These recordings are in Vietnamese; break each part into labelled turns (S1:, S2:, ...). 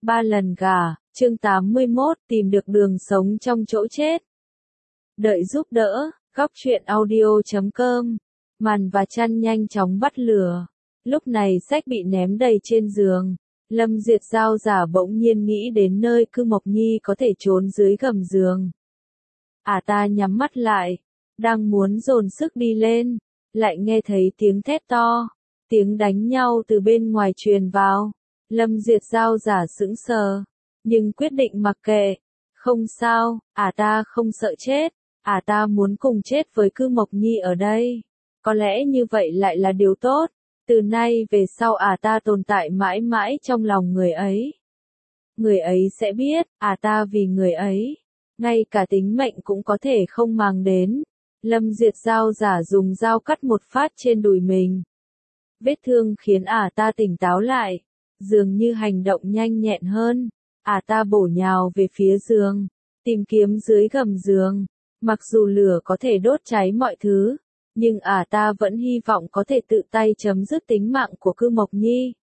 S1: Ba lần gả, chương 81, tìm được đường sống trong chỗ chết. Đợi giúp đỡ, góc truyện audio.com. Màn và chăn nhanh chóng bắt lửa. Lúc này sách bị ném đầy trên giường. Lâm Duyệt Giao giả bỗng nhiên nghĩ đến nơi Cư Mộc Nhi có thể trốn dưới gầm giường. Ta nhắm mắt lại, đang muốn dồn sức đi lên, lại nghe thấy tiếng thét to, tiếng đánh nhau từ bên ngoài truyền vào. Lâm Duyệt Giao giả sững sờ, nhưng quyết định mặc kệ. Không sao, ta không sợ chết, ta muốn cùng chết với Cư Mộc Nhi ở đây. Có lẽ như vậy lại là điều tốt. Từ nay về sau ta tồn tại mãi mãi trong lòng người ấy. Người ấy sẽ biết, ta vì người ấy, ngay cả tính mệnh cũng có thể không màng đến. Lâm Duyệt Giao giả dùng dao cắt một phát trên đùi mình. Vết thương khiến ta tỉnh táo lại, dường như hành động nhanh nhẹn hơn. Ta bổ nhào về phía giường, tìm kiếm dưới gầm giường. Mặc dù lửa có thể đốt cháy mọi thứ, nhưng ta vẫn hy vọng có thể tự tay chấm dứt tính mạng của Cư Mộc Nhi.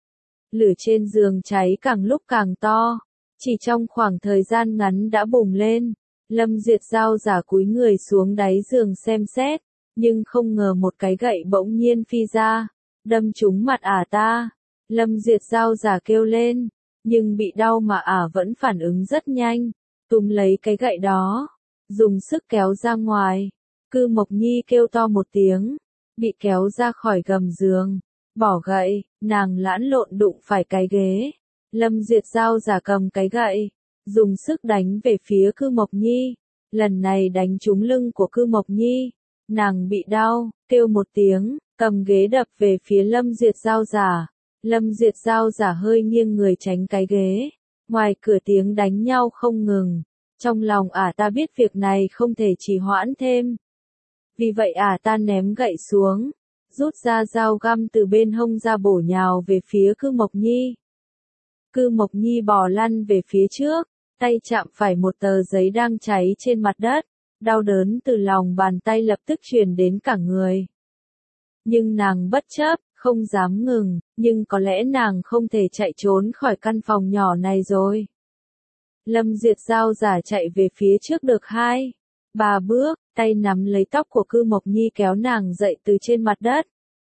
S1: Lửa trên giường cháy càng lúc càng to, chỉ trong khoảng thời gian ngắn đã bùng lên. Lâm Duyệt Giao giả cúi người xuống đáy giường xem xét, nhưng không ngờ một cái gậy bỗng nhiên phi ra, đâm trúng mặt ta. Lâm Duyệt Giao giả kêu lên, nhưng bị đau mà vẫn phản ứng rất nhanh, túm lấy cái gậy đó, dùng sức kéo ra ngoài. Cư Mộc Nhi kêu to một tiếng, bị kéo ra khỏi gầm giường, bỏ gậy, nàng lẫn lộn đụng phải cái ghế. Lâm Duyệt Giao giả cầm cái gậy, dùng sức đánh về phía Cư Mộc Nhi, lần này đánh trúng lưng của Cư Mộc Nhi. Nàng bị đau, kêu một tiếng, cầm ghế đập về phía Lâm Duyệt Giao giả. Lâm Duyệt Giao giả hơi nghiêng người tránh cái ghế. Ngoài cửa tiếng đánh nhau không ngừng. Trong lòng ta biết việc này không thể trì hoãn thêm. Vì vậy ta ném gậy xuống, rút ra dao găm từ bên hông ra bổ nhào về phía Cư Mộc Nhi. Cư Mộc Nhi bò lăn về phía trước, tay chạm phải một tờ giấy đang cháy trên mặt đất. Đau đớn từ lòng bàn tay lập tức truyền đến cả người. Nhưng nàng bất chấp, không dám ngừng, nhưng có lẽ nàng không thể chạy trốn khỏi căn phòng nhỏ này rồi. Lâm Duyệt Giao giả chạy về phía trước được 2-3 bước, tay nắm lấy tóc của Cư Mộc Nhi kéo nàng dậy từ trên mặt đất.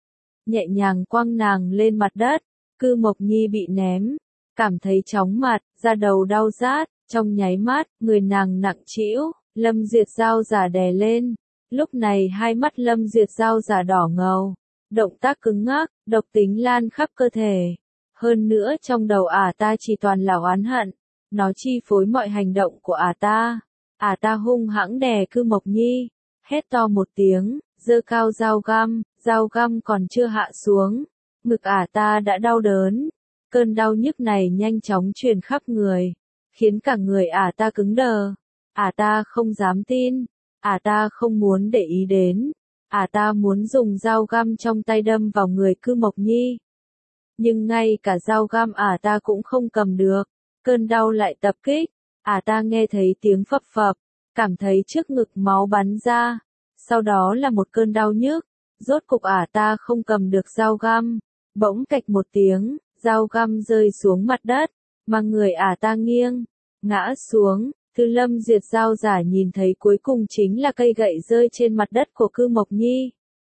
S1: Nhẹ nhàng quăng nàng lên mặt đất, Cư Mộc Nhi bị ném, cảm thấy chóng mặt, da đầu đau rát, trong nháy mắt, người nàng nặng trĩu. Lâm Duyệt Giao giả đè lên, lúc này hai mắt Lâm Duyệt Giao giả đỏ ngầu, động tác cứng ngắc, độc tính lan khắp cơ thể. Hơn nữa trong đầu ta chỉ toàn là oán hận, nó chi phối mọi hành động của ta. Ta hung hãng đè Cư Mộc Nhi, hét to một tiếng, giơ cao dao găm còn chưa hạ xuống, ngực ta đã đau đớn. Cơn đau nhức này nhanh chóng truyền khắp người, khiến cả người ta cứng đờ. Ta không dám tin, ta không muốn để ý đến, ta muốn dùng dao găm trong tay đâm vào người Cư Mộc Nhi. Nhưng ngay cả dao găm ta cũng không cầm được, cơn đau lại tập kích, ta nghe thấy tiếng phập phập, cảm thấy trước ngực máu bắn ra, sau đó là một cơn đau nhức, rốt cục ta không cầm được dao găm, bỗng cạch một tiếng, dao găm rơi xuống mặt đất, mà người ta nghiêng, ngã xuống. Thứ Lâm Duyệt Giao giả nhìn thấy cuối cùng chính là cây gậy rơi trên mặt đất của Cư Mộc Nhi.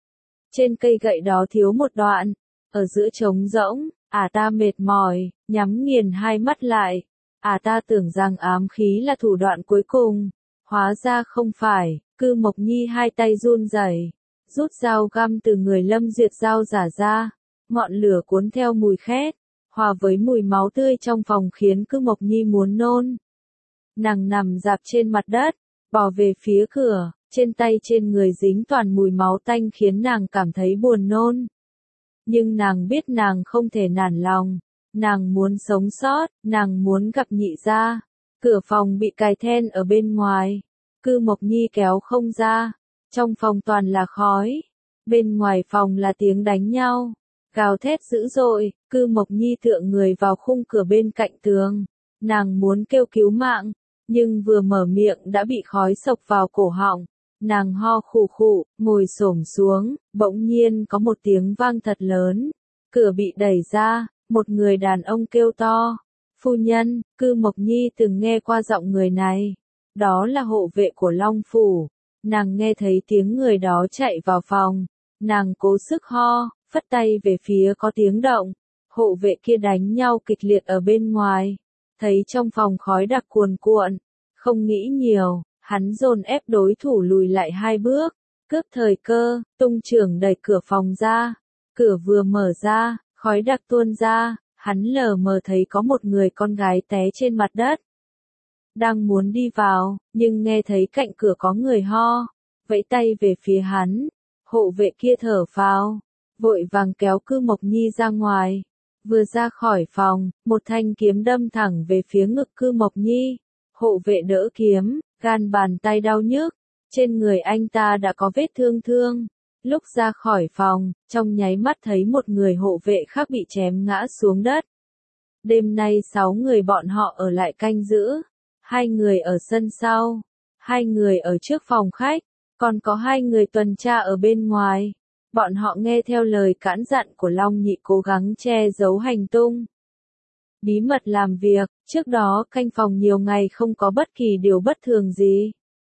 S1: Trên cây gậy đó thiếu một đoạn, ở giữa trống rỗng, ta mệt mỏi, nhắm nghiền hai mắt lại. Ta tưởng rằng ám khí là thủ đoạn cuối cùng, hóa ra không phải. Cư Mộc Nhi hai tay run rẩy, rút dao găm từ người Lâm Duyệt Giao giả ra, ngọn lửa cuốn theo mùi khét, hòa với mùi máu tươi trong phòng khiến Cư Mộc Nhi muốn nôn. Nàng nằm rạp trên mặt đất, bò về phía cửa, trên tay trên người dính toàn mùi máu tanh khiến nàng cảm thấy buồn nôn. Nhưng nàng biết nàng không thể nản lòng, nàng muốn sống sót, nàng muốn gặp nhị gia. Cửa phòng bị cài then ở bên ngoài, Cư Mộc Nhi kéo không ra, trong phòng toàn là khói, bên ngoài phòng là tiếng đánh nhau, gào thét dữ dội. Cư Mộc Nhi tựa người vào khung cửa bên cạnh tường, nàng muốn kêu cứu mạng. Nhưng vừa mở miệng đã bị khói xộc vào cổ họng, nàng ho khụ khụ, ngồi xổm xuống, bỗng nhiên có một tiếng vang thật lớn, cửa bị đẩy ra, một người đàn ông kêu to, Phu nhân, Cư Mộc Nhi từng nghe qua giọng người này. Đó là hộ vệ của Long Phủ. Nàng nghe thấy tiếng người đó chạy vào phòng. Nàng cố sức ho, phất tay về phía có tiếng động. Hộ vệ kia đánh nhau kịch liệt ở bên ngoài. Thấy trong phòng khói đặc cuồn cuộn. Không nghĩ nhiều, hắn dồn ép đối thủ lùi lại 2 bước. Cướp thời cơ, tung chưởng đẩy cửa phòng ra. Cửa vừa mở ra, khói đặc tuôn ra. Hắn lờ mờ thấy có một người con gái té trên mặt đất. Đang muốn đi vào, nhưng nghe thấy cạnh cửa có người ho. Vẫy tay về phía hắn. Hộ vệ kia thở phào. Vội vàng kéo Cư Mộc Nhi ra ngoài. Vừa ra khỏi phòng, một thanh kiếm đâm thẳng về phía ngực Cư Mộc Nhi. Hộ vệ đỡ kiếm, gan bàn tay đau nhức. Trên người anh ta đã có vết thương. Lúc ra khỏi phòng, trong nháy mắt thấy một người hộ vệ khác bị chém ngã xuống đất. Đêm nay 6 người bọn họ ở lại canh giữ. 2 người ở sân sau. 2 người ở trước phòng khách. Còn có 2 người tuần tra ở bên ngoài. Bọn họ nghe theo lời cản dặn của Long Nhị cố gắng che giấu hành tung. Bí mật làm việc, trước đó canh phòng nhiều ngày không có bất kỳ điều bất thường gì.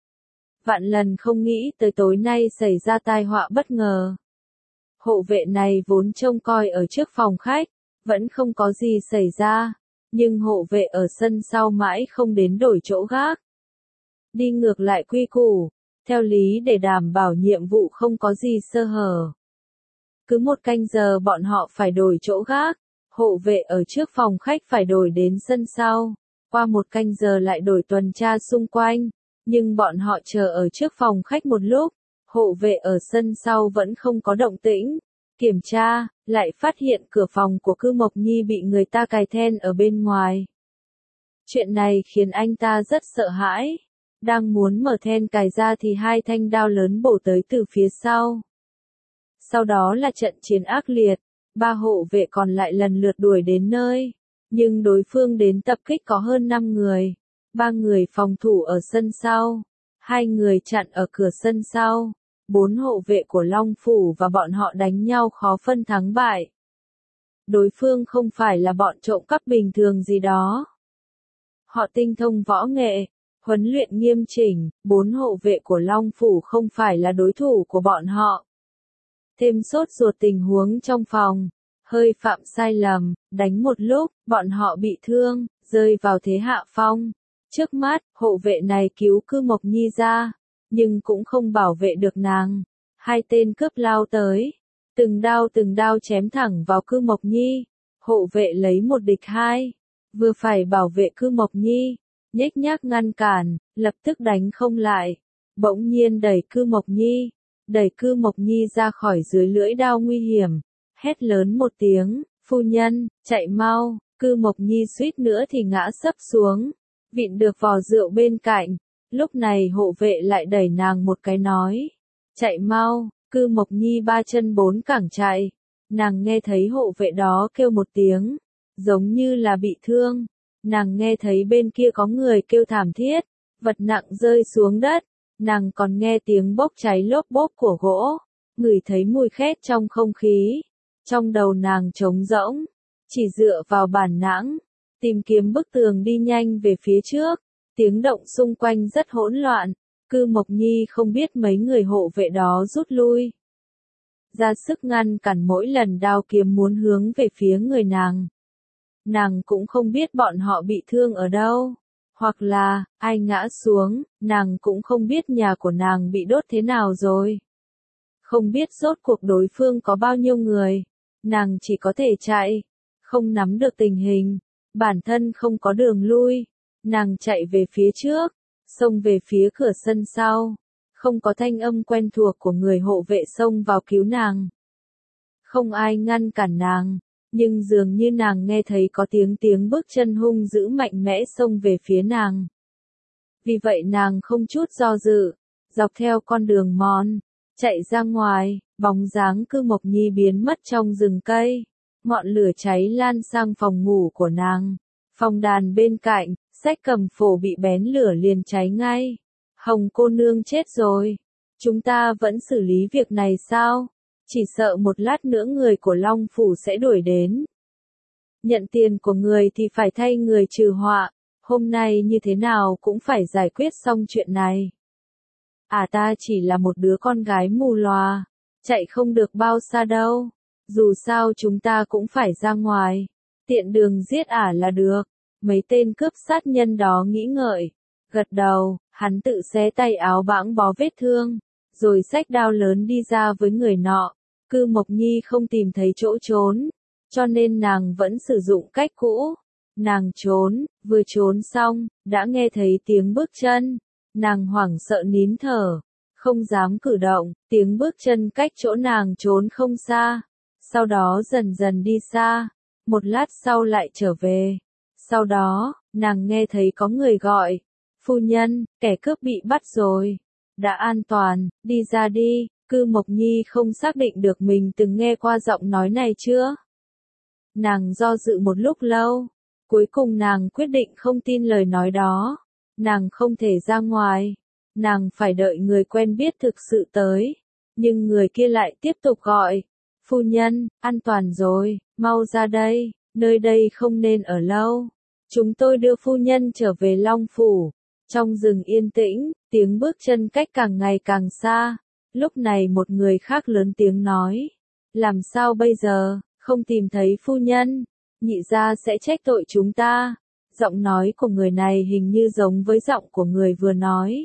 S1: Vạn lần không nghĩ tới tối nay xảy ra tai họa bất ngờ. Hộ vệ này vốn trông coi ở trước phòng khách, vẫn không có gì xảy ra, nhưng hộ vệ ở sân sau mãi không đến đổi chỗ gác. Đi ngược lại quy củ, theo lý để đảm bảo nhiệm vụ không có gì sơ hở. Cứ 1 canh giờ bọn họ phải đổi chỗ gác, hộ vệ ở trước phòng khách phải đổi đến sân sau, qua 1 canh giờ lại đổi tuần tra xung quanh. Nhưng bọn họ chờ ở trước phòng khách một lúc, hộ vệ ở sân sau vẫn không có động tĩnh. Kiểm tra, lại phát hiện cửa phòng của Cư Mộc Nhi bị người ta cài then ở bên ngoài. Chuyện này khiến anh ta rất sợ hãi. Đang muốn mở then cài ra thì 2 thanh đao lớn bổ tới từ phía sau. Sau đó là trận chiến ác liệt, 3 hộ vệ còn lại lần lượt đuổi đến nơi. Nhưng đối phương đến tập kích có hơn 5 người. 3 người phòng thủ ở sân sau, 2 người chặn ở cửa sân sau, 4 hộ vệ của Long Phủ và bọn họ đánh nhau khó phân thắng bại. Đối phương không phải là bọn trộm cắp bình thường gì đó. Họ tinh thông võ nghệ, huấn luyện nghiêm chỉnh, 4 hộ vệ của Long Phủ không phải là đối thủ của bọn họ. Thêm sốt ruột tình huống trong phòng, hơi phạm sai lầm, đánh một lúc, bọn họ bị thương, rơi vào thế hạ phong. Trước mắt, hộ vệ này cứu Cư Mộc Nhi ra, nhưng cũng không bảo vệ được nàng. 2 tên cướp lao tới, từng đao chém thẳng vào Cư Mộc Nhi. Hộ vệ lấy 1 địch 2, vừa phải bảo vệ Cư Mộc Nhi, nhếch nhác ngăn cản, lập tức đánh không lại. Bỗng nhiên đẩy Cư Mộc Nhi ra khỏi dưới lưỡi đao nguy hiểm, hét lớn một tiếng, phu nhân, chạy mau. Cư Mộc Nhi suýt nữa thì ngã sấp xuống. Vịn được vò rượu bên cạnh, lúc này hộ vệ lại đẩy nàng một cái nói. Chạy mau, Cư Mộc Nhi 3 chân 4 cẳng chạy. Nàng nghe thấy hộ vệ đó kêu một tiếng, giống như là bị thương. Nàng nghe thấy bên kia có người kêu thảm thiết, vật nặng rơi xuống đất. Nàng còn nghe tiếng bốc cháy lốp bốp của gỗ, ngửi thấy mùi khét trong không khí. Trong đầu nàng trống rỗng, chỉ dựa vào bản năng. Tìm kiếm bức tường đi nhanh về phía trước, tiếng động xung quanh rất hỗn loạn, Cư Mộc Nhi không biết mấy người hộ vệ đó rút lui. Ra sức ngăn cản mỗi lần đao kiếm muốn hướng về phía người nàng. Nàng cũng không biết bọn họ bị thương ở đâu, hoặc là, ai ngã xuống, nàng cũng không biết nhà của nàng bị đốt thế nào rồi. Không biết rốt cuộc đối phương có bao nhiêu người, nàng chỉ có thể chạy, không nắm được tình hình. Bản thân không có đường lui, nàng chạy về phía trước, xông về phía cửa sân sau, không có thanh âm quen thuộc của người hộ vệ xông vào cứu nàng. Không ai ngăn cản nàng, nhưng dường như nàng nghe thấy có tiếng bước chân hung dữ mạnh mẽ xông về phía nàng. Vì vậy nàng không chút do dự, dọc theo con đường mòn, chạy ra ngoài, bóng dáng Cư Mộc Nhi biến mất trong rừng cây. Ngọn lửa cháy lan sang phòng ngủ của nàng. Phòng đàn bên cạnh, sách cầm phổ bị bén lửa liền cháy ngay. Hồng cô nương chết rồi. Chúng ta vẫn xử lý việc này sao? Chỉ sợ một lát nữa người của Long Phủ sẽ đuổi đến. Nhận tiền của người thì phải thay người trừ họa, hôm nay như thế nào cũng phải giải quyết xong chuyện này. Ta chỉ là một đứa con gái mù lòa, chạy không được bao xa đâu, dù sao chúng ta cũng phải ra ngoài, tiện đường giết là được. Mấy tên cướp sát nhân đó nghĩ ngợi, gật đầu, hắn tự xé tay áo bẵng bó vết thương, rồi xách đao lớn đi ra với người nọ. Cư Mộc Nhi không tìm thấy chỗ trốn, cho nên nàng vẫn sử dụng cách cũ. Nàng trốn, vừa trốn xong, đã nghe thấy tiếng bước chân. Nàng hoảng sợ nín thở, không dám cử động, tiếng bước chân cách chỗ nàng trốn không xa. Sau đó dần dần đi xa, một lát sau lại trở về. Sau đó, nàng nghe thấy có người gọi, phu nhân, kẻ cướp bị bắt rồi. Đã an toàn, đi ra đi. Cư Mộc Nhi không xác định được mình từng nghe qua giọng nói này chưa. Nàng do dự một lúc lâu, cuối cùng nàng quyết định không tin lời nói đó. Nàng không thể ra ngoài, nàng phải đợi người quen biết thực sự tới. Nhưng người kia lại tiếp tục gọi, phu nhân, an toàn rồi, mau ra đây, nơi đây không nên ở lâu. Chúng tôi đưa phu nhân trở về Long Phủ. Trong rừng yên tĩnh, tiếng bước chân cách càng ngày càng xa. Lúc này một người khác lớn tiếng nói, làm sao bây giờ, không tìm thấy phu nhân, nhị gia sẽ trách tội chúng ta. Giọng nói của người này hình như giống với giọng của người vừa nói.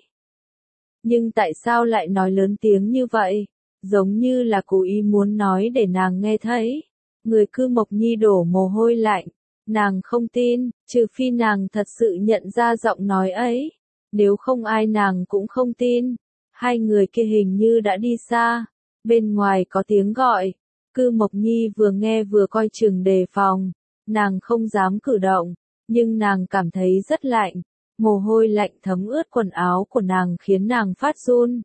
S1: Nhưng tại sao lại nói lớn tiếng như vậy? Giống như là cố ý muốn nói để nàng nghe thấy. Người Cư Mộc Nhi đổ mồ hôi lạnh. Nàng không tin, trừ phi nàng thật sự nhận ra giọng nói ấy. Nếu không ai nàng cũng không tin. Hai người kia hình như đã đi xa. Bên ngoài có tiếng gọi. Cư Mộc Nhi vừa nghe vừa coi chừng đề phòng. Nàng không dám cử động. Nhưng nàng cảm thấy rất lạnh. Mồ hôi lạnh thấm ướt quần áo của nàng khiến nàng phát run.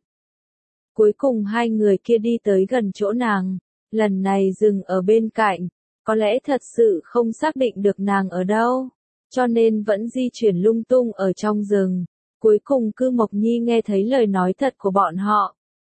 S1: Cuối cùng hai người kia đi tới gần chỗ nàng. Lần này dừng ở bên cạnh. Có lẽ thật sự không xác định được nàng ở đâu. Cho nên vẫn di chuyển lung tung ở trong rừng. Cuối cùng Cư Mộc Nhi nghe thấy lời nói thật của bọn họ.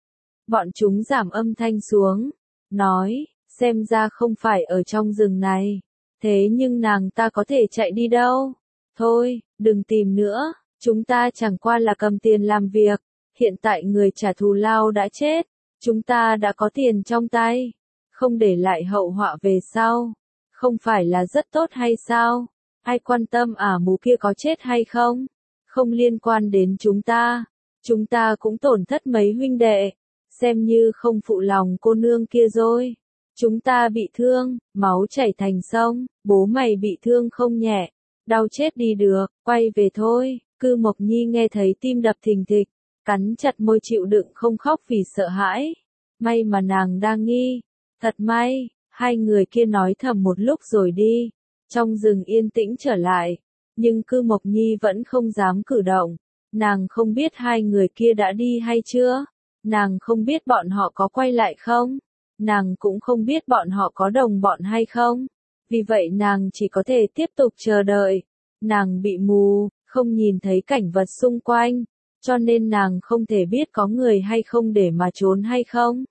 S1: Bọn chúng giảm âm thanh xuống. Nói, xem ra không phải ở trong rừng này. Thế nhưng nàng ta có thể chạy đi đâu? Thôi, đừng tìm nữa. Chúng ta chẳng qua là cầm tiền làm việc. Hiện tại người trả thù lao đã chết. Chúng ta đã có tiền trong tay. Không để lại hậu họa về sau. Không phải là rất tốt hay sao? Ai quan tâm mù kia có chết hay không? Không liên quan đến chúng ta. Chúng ta cũng tổn thất mấy huynh đệ. Xem như không phụ lòng cô nương kia rồi. Chúng ta bị thương, máu chảy thành sông, bố mày bị thương không nhẹ. Đau chết đi được, quay về thôi. Cư Mộc Nhi nghe thấy tim đập thình thịch, cắn chặt môi chịu đựng không khóc vì sợ hãi. May mà nàng đang nghi. Thật may, hai người kia nói thầm một lúc rồi đi. Trong rừng yên tĩnh trở lại. Nhưng Cư Mộc Nhi vẫn không dám cử động. Nàng không biết hai người kia đã đi hay chưa. Nàng không biết bọn họ có quay lại không. Nàng cũng không biết bọn họ có đồng bọn hay không. Vì vậy nàng chỉ có thể tiếp tục chờ đợi. Nàng bị mù, không nhìn thấy cảnh vật xung quanh. Cho nên nàng không thể biết có người hay không để mà trốn hay không.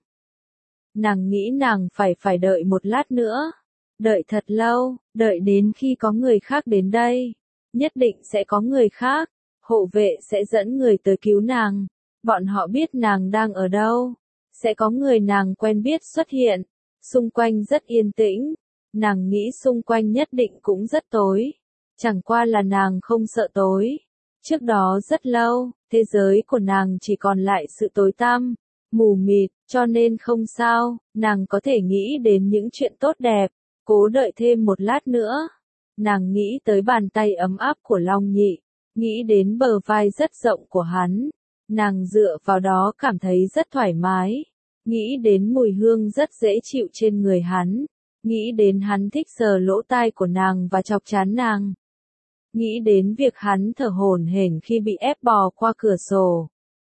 S1: Nàng nghĩ nàng phải đợi một lát nữa. Đợi thật lâu, đợi đến khi có người khác đến đây. Nhất định sẽ có người khác. Hộ vệ sẽ dẫn người tới cứu nàng. Bọn họ biết nàng đang ở đâu. Sẽ có người nàng quen biết xuất hiện. Xung quanh rất yên tĩnh. Nàng nghĩ xung quanh nhất định cũng rất tối. Chẳng qua là nàng không sợ tối. Trước đó rất lâu, thế giới của nàng chỉ còn lại sự tối tăm, mù mịt, cho nên không sao, nàng có thể nghĩ đến những chuyện tốt đẹp, cố đợi thêm một lát nữa. Nàng nghĩ tới bàn tay ấm áp của Long Nhị, nghĩ đến bờ vai rất rộng của hắn. Nàng dựa vào đó cảm thấy rất thoải mái, nghĩ đến mùi hương rất dễ chịu trên người hắn, nghĩ đến hắn thích sờ lỗ tai của nàng và chọc trán nàng. Nghĩ đến việc hắn thở hổn hển khi bị ép bò qua cửa sổ.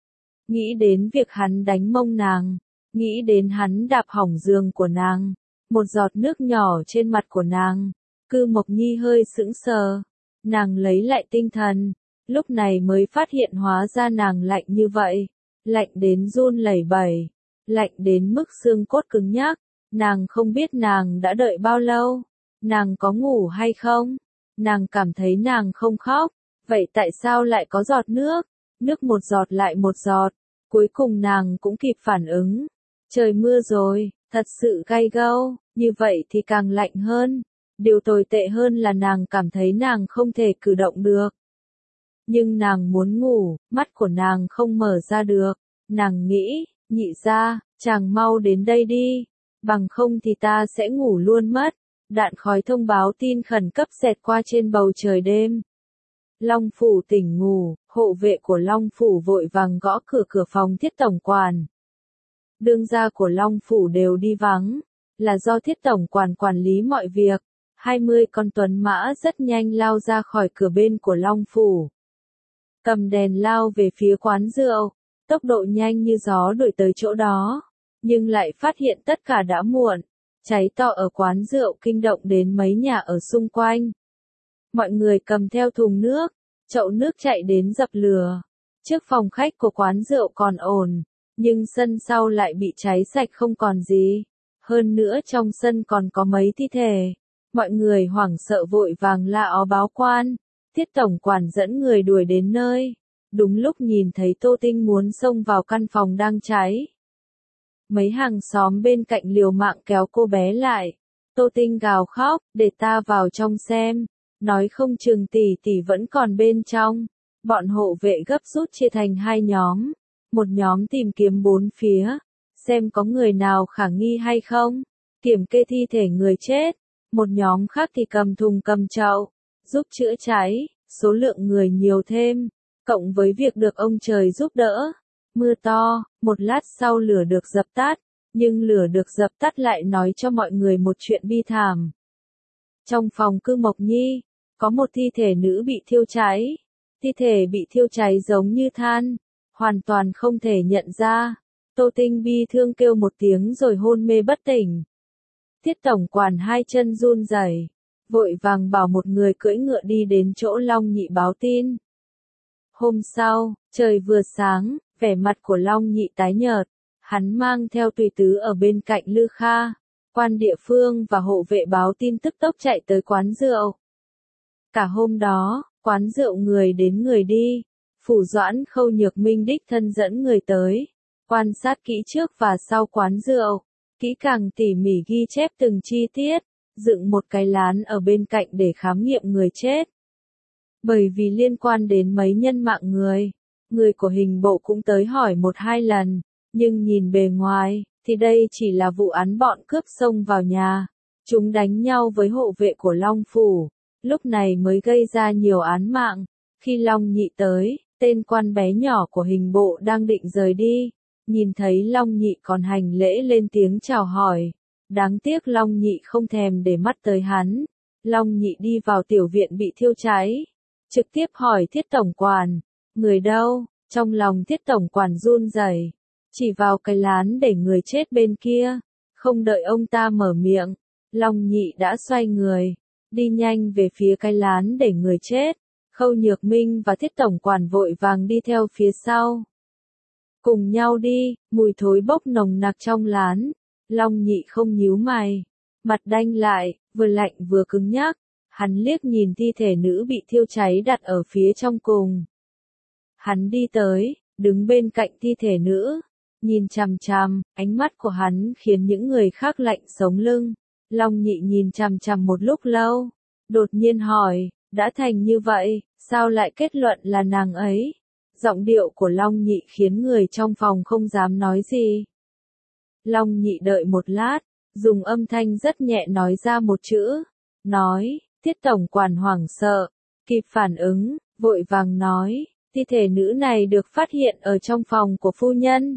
S1: Nghĩ đến việc hắn đánh mông nàng. Nghĩ đến hắn đạp hỏng giường của nàng. Một giọt nước nhỏ trên mặt của nàng. Cư Mộc Nhi hơi sững sờ. Nàng lấy lại tinh thần. Lúc này mới phát hiện hóa ra nàng lạnh như vậy. Lạnh đến run lẩy bẩy. Lạnh đến mức xương cốt cứng nhắc. Nàng không biết nàng đã đợi bao lâu. Nàng có ngủ hay không? Nàng cảm thấy nàng không khóc, vậy tại sao lại có giọt nước? Nước một giọt lại một giọt, cuối cùng nàng cũng kịp phản ứng. Trời mưa rồi, thật sự gay gâu, như vậy thì càng lạnh hơn. Điều tồi tệ hơn là nàng cảm thấy nàng không thể cử động được. Nhưng nàng muốn ngủ, mắt của nàng không mở ra được. Nàng nghĩ, Nhị gia, chàng mau đến đây đi, bằng không thì ta sẽ ngủ luôn mất. Đạn khói thông báo tin khẩn cấp xẹt qua trên bầu trời đêm. Long Phủ tỉnh ngủ, hộ vệ của Long Phủ vội vàng gõ cửa phòng Thiết tổng quản. Đương gia của Long Phủ đều đi vắng, là do Thiết tổng quản quản lý mọi việc. 20 con tuấn mã rất nhanh lao ra khỏi cửa bên của Long Phủ. Cầm đèn lao về phía quán rượu, tốc độ nhanh như gió đuổi tới chỗ đó, nhưng lại phát hiện tất cả đã muộn. Cháy to ở quán rượu kinh động đến mấy nhà ở xung quanh. Mọi người cầm theo thùng nước, chậu nước chạy đến dập lửa. Trước phòng khách của quán rượu còn ổn, nhưng sân sau lại bị cháy sạch không còn gì. Hơn nữa trong sân còn có mấy thi thể. Mọi người hoảng sợ vội vàng la ó báo quan. Thiết tổng quản dẫn người đuổi đến nơi. Đúng lúc nhìn thấy Tô Tinh muốn xông vào căn phòng đang cháy. Mấy hàng xóm bên cạnh liều mạng kéo cô bé lại. Tô Tinh gào khóc, để ta vào trong xem. Nói không chừng tỷ tỷ vẫn còn bên trong. Bọn hộ vệ gấp rút chia thành hai nhóm. Một nhóm tìm kiếm bốn phía, xem có người nào khả nghi hay không. Kiểm kê thi thể người chết. Một nhóm khác thì cầm thùng cầm chậu, giúp chữa cháy. Số lượng người nhiều thêm, cộng với việc được ông trời giúp đỡ. Mưa to, một lát sau lửa được dập tắt, nhưng lửa được dập tắt lại nói cho mọi người một chuyện bi thảm. Trong phòng Cư Mộc Nhi, có một thi thể nữ bị thiêu cháy. Thi thể bị thiêu cháy giống như than, hoàn toàn không thể nhận ra. Tô Tinh bi thương kêu một tiếng rồi hôn mê bất tỉnh. Thiết tổng quản hai chân run rẩy, vội vàng bảo một người cưỡi ngựa đi đến chỗ Long Nhị báo tin. Hôm sau, trời vừa sáng, vẻ mặt của Long Nhị tái nhợt, hắn mang theo tùy tứ ở bên cạnh Lư Kha. Quan địa phương và hộ vệ báo tin tức tốc chạy tới quán rượu. Cả hôm đó, quán rượu người đến người đi. Phủ Doãn Khâu Nhược Minh đích thân dẫn người tới, quan sát kỹ trước và sau quán rượu, kỹ càng tỉ mỉ ghi chép từng chi tiết, dựng một cái lán ở bên cạnh để khám nghiệm người chết. Bởi vì liên quan đến mấy nhân mạng người của hình bộ cũng tới hỏi một hai lần, nhưng nhìn bề ngoài, thì đây chỉ là vụ án bọn cướp xông vào nhà. Chúng đánh nhau với hộ vệ của Long Phủ, lúc này mới gây ra nhiều án mạng. Khi Long Nhị tới, tên quan bé nhỏ của hình bộ đang định rời đi. Nhìn thấy Long Nhị còn hành lễ lên tiếng chào hỏi. Đáng tiếc Long Nhị không thèm để mắt tới hắn. Long Nhị đi vào tiểu viện bị thiêu cháy. Trực tiếp hỏi Thiết tổng quản, người đâu? Trong lòng Thiết tổng quản run rẩy, chỉ vào cái lán để người chết bên kia. Không đợi ông ta mở miệng, Long Nhị đã xoay người, đi nhanh về phía cái lán để người chết. Khâu Nhược Minh và Thiết tổng quản vội vàng đi theo phía sau. Cùng nhau đi, mùi thối bốc nồng nặc trong lán. Long Nhị không nhíu mày, mặt đanh lại, vừa lạnh vừa cứng nhắc. Hắn liếc nhìn thi thể nữ bị thiêu cháy đặt ở phía trong cùng. Hắn đi tới, đứng bên cạnh thi thể nữ, nhìn chằm chằm, ánh mắt của hắn khiến những người khác lạnh sống lưng. Long Nhị nhìn chằm chằm một lúc lâu, đột nhiên hỏi, đã thành như vậy, sao lại kết luận là nàng ấy? Giọng điệu của Long Nhị khiến người trong phòng không dám nói gì. Long Nhị đợi một lát, dùng âm thanh rất nhẹ nói ra một chữ, nói. Thiết tổng quản hoảng sợ, kịp phản ứng, vội vàng nói, thi thể nữ này được phát hiện ở trong phòng của phu nhân.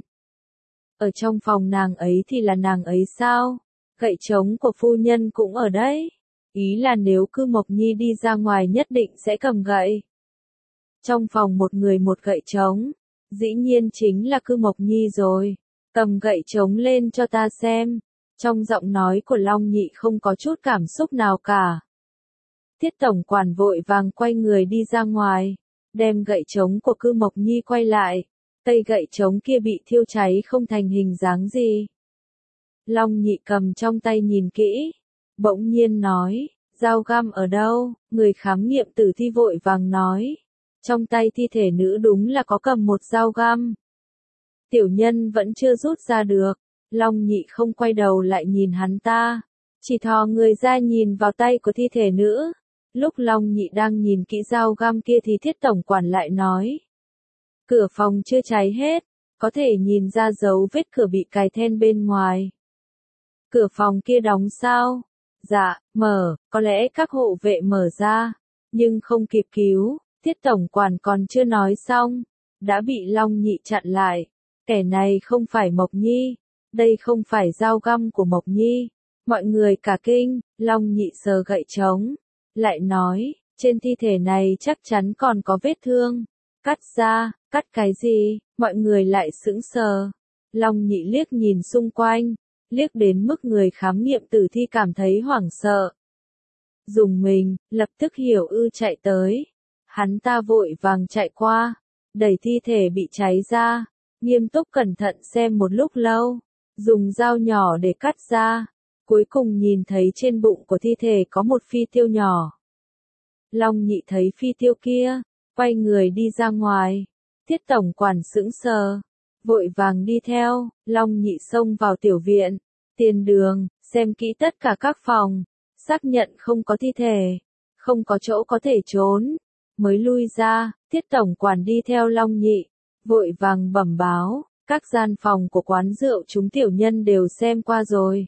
S1: Ở trong phòng nàng ấy thì là nàng ấy sao? Gậy trống của phu nhân cũng ở đấy. Ý là nếu Cư Mộc Nhi đi ra ngoài nhất định sẽ cầm gậy. Trong phòng một người một gậy trống, dĩ nhiên chính là Cư Mộc Nhi rồi. Cầm gậy trống lên cho ta xem. Trong giọng nói của Long Nhị không có chút cảm xúc nào cả. Thiết tổng quản vội vàng quay người đi ra ngoài, đem gậy trống của Cư Mộc Nhi quay lại. Cây gậy trống kia bị thiêu cháy không thành hình dáng gì. Long Nhị cầm trong tay nhìn kỹ, bỗng nhiên nói, Dao găm ở đâu? Người khám nghiệm tử thi vội vàng nói. Trong tay thi thể nữ đúng là có cầm một dao găm. Tiểu nhân vẫn chưa rút ra được. Long Nhị không quay đầu lại nhìn hắn ta. Chỉ thò người ra nhìn vào tay của thi thể nữ. Lúc Long Nhị đang nhìn kỹ dao găm kia thì Thiết tổng quản lại nói. Cửa phòng chưa cháy hết. Có thể nhìn ra dấu vết cửa bị cài then bên ngoài. Cửa phòng kia đóng sao? Dạ, mở, có lẽ các hộ vệ mở ra. Nhưng không kịp cứu. Thiết tổng quản còn chưa nói xong. Đã bị Long Nhị chặn lại. Kẻ này không phải Mộc Nhi. Đây không phải dao găm của Mộc Nhi. Mọi người cả kinh. Long Nhị sờ gậy trống. Lại nói, trên thi thể này chắc chắn còn có vết thương. Cắt ra, cắt cái gì? Mọi người lại sững sờ. Long Nhị liếc nhìn xung quanh. Liếc đến mức người khám nghiệm tử thi cảm thấy hoảng sợ. Dùng mình, lập tức hiểu chạy tới. Hắn ta vội vàng chạy qua. Đẩy thi thể bị cháy ra. Nghiêm túc cẩn thận xem một lúc lâu. Dùng dao nhỏ để cắt ra. Cuối cùng nhìn thấy trên bụng của thi thể có một phi tiêu nhỏ. Long Nhị thấy phi tiêu kia, quay người đi ra ngoài. Thiết tổng quản sững sờ, vội vàng đi theo. Long Nhị xông vào tiểu viện, tiền đường, xem kỹ tất cả các phòng, xác nhận không có thi thể, không có chỗ có thể trốn, mới lui ra. Thiết tổng quản đi theo Long Nhị, vội vàng bẩm báo, các gian phòng của quán rượu chúng tiểu nhân đều xem qua rồi.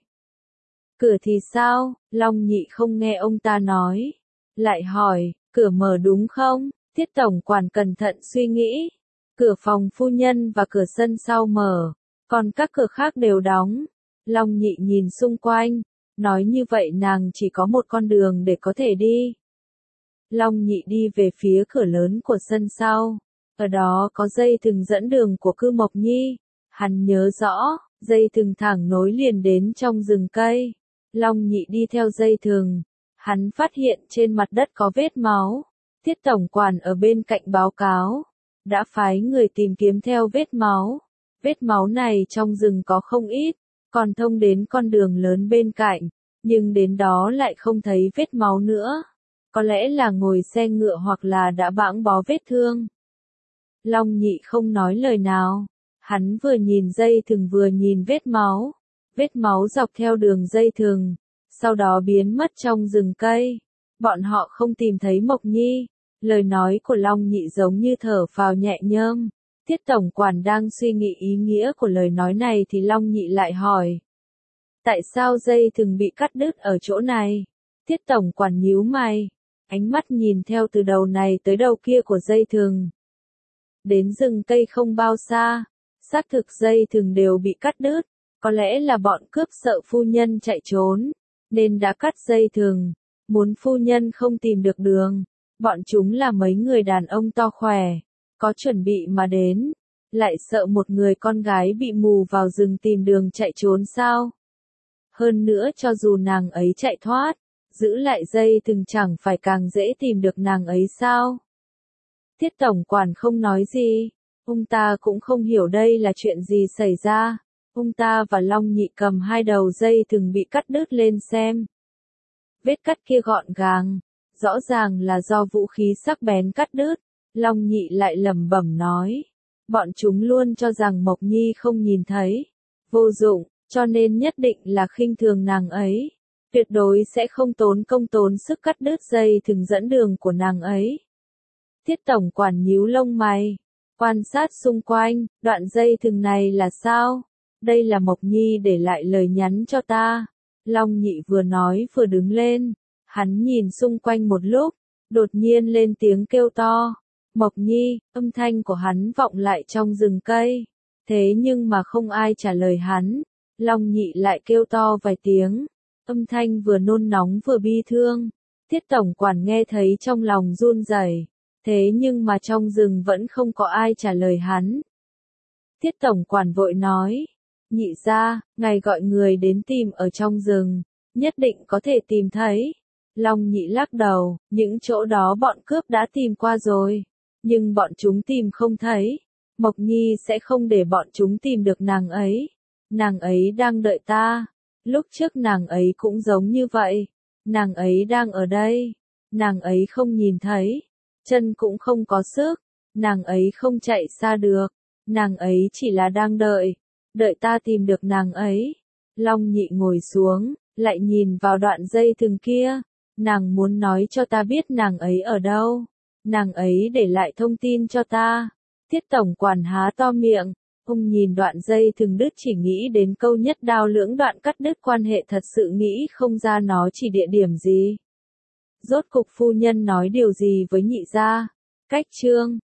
S1: Cửa thì sao? Long Nhị không nghe ông ta nói. Lại hỏi, cửa mở đúng không? Thiết tổng quản cẩn thận suy nghĩ. Cửa phòng phu nhân và cửa sân sau mở, còn các cửa khác đều đóng. Long Nhị nhìn xung quanh, nói như vậy nàng chỉ có một con đường để có thể đi. Long Nhị đi về phía cửa lớn của sân sau. Ở đó có dây thừng dẫn đường của Cư Mộc Nhi. Hắn nhớ rõ, dây thừng thẳng nối liền đến trong rừng cây. Long Nhị đi theo dây thừng. Hắn phát hiện trên mặt đất có vết máu. Thiết tổng quản ở bên cạnh báo cáo. Đã phái người tìm kiếm theo vết máu. Vết máu này trong rừng có không ít. Còn thông đến con đường lớn bên cạnh. Nhưng đến đó lại không thấy vết máu nữa. Có lẽ là ngồi xe ngựa hoặc là đã bẵng bó vết thương. Long Nhị không nói lời nào. Hắn vừa nhìn dây thừng vừa nhìn vết máu. Vết máu dọc theo đường dây thừng. Sau đó biến mất trong rừng cây. Bọn họ không tìm thấy Mộc Nhi. Lời nói của Long Nhị giống như thở phào nhẹ nhõm. Thiết tổng quản đang suy nghĩ ý nghĩa của lời nói này thì Long Nhị lại hỏi. Tại sao dây thừng bị cắt đứt ở chỗ này? Thiết tổng quản nhíu mày. Ánh mắt nhìn theo từ đầu này tới đầu kia của dây thừng. Đến rừng cây không bao xa. Xác thực dây thừng đều bị cắt đứt. Có lẽ là bọn cướp sợ phu nhân chạy trốn. Nên đã cắt dây thừng. Muốn phu nhân không tìm được đường. Bọn chúng là mấy người đàn ông to khỏe. Có chuẩn bị mà đến. Lại sợ một người con gái bị mù vào rừng tìm đường chạy trốn sao? Hơn nữa cho dù nàng ấy chạy thoát. Giữ lại dây thừng chẳng phải càng dễ tìm được nàng ấy sao? Thiết tổng quản không nói gì. Ông ta cũng không hiểu đây là chuyện gì xảy ra. Ông ta và Long Nhị cầm hai đầu dây thừng bị cắt đứt lên xem. Vết cắt kia gọn gàng. Rõ ràng là do vũ khí sắc bén cắt đứt. Long Nhị lại lẩm bẩm nói. Bọn chúng luôn cho rằng Mộc Nhi không nhìn thấy. Vô dụng, cho nên nhất định là khinh thường nàng ấy. Tuyệt đối sẽ không tốn công tốn sức cắt đứt dây thừng dẫn đường của nàng ấy. Thiết tổng quản nhíu lông mày. Quan sát xung quanh, đoạn dây thừng này là sao? Đây là Mộc Nhi để lại lời nhắn cho ta. Long Nhị vừa nói vừa đứng lên. Hắn nhìn xung quanh một lúc, đột nhiên lên tiếng kêu to. Mộc Nhi, âm thanh của hắn vọng lại trong rừng cây. Thế nhưng mà không ai trả lời hắn. Long Nhị lại kêu to vài tiếng. Âm thanh vừa nôn nóng vừa bi thương. Thiết tổng quản nghe thấy trong lòng run rẩy. Thế nhưng mà trong rừng vẫn không có ai trả lời hắn. Thiết tổng quản vội nói. Nhị gia, ngài gọi người đến tìm ở trong rừng. Nhất định có thể tìm thấy. Long Nhị lắc đầu, những chỗ đó bọn cướp đã tìm qua rồi. Nhưng bọn chúng tìm không thấy. Mộc Nhi sẽ không để bọn chúng tìm được nàng ấy. Nàng ấy đang đợi ta. Lúc trước nàng ấy cũng giống như vậy. Nàng ấy đang ở đây. Nàng ấy không nhìn thấy. Chân cũng không có sức. Nàng ấy không chạy xa được. Nàng ấy chỉ là đang đợi. Đợi ta tìm được nàng ấy. Long Nhị ngồi xuống, lại nhìn vào đoạn dây thừng kia. Nàng muốn nói cho ta biết nàng ấy ở đâu. Nàng ấy để lại thông tin cho ta. Tiết tổng quản há to miệng. Ông nhìn đoạn dây thừng đứt chỉ nghĩ đến câu nhất đao lưỡng đoạn cắt đứt quan hệ, thật sự nghĩ không ra nó chỉ địa điểm gì. Rốt cục phu nhân nói điều gì với Nhị gia? Cách chương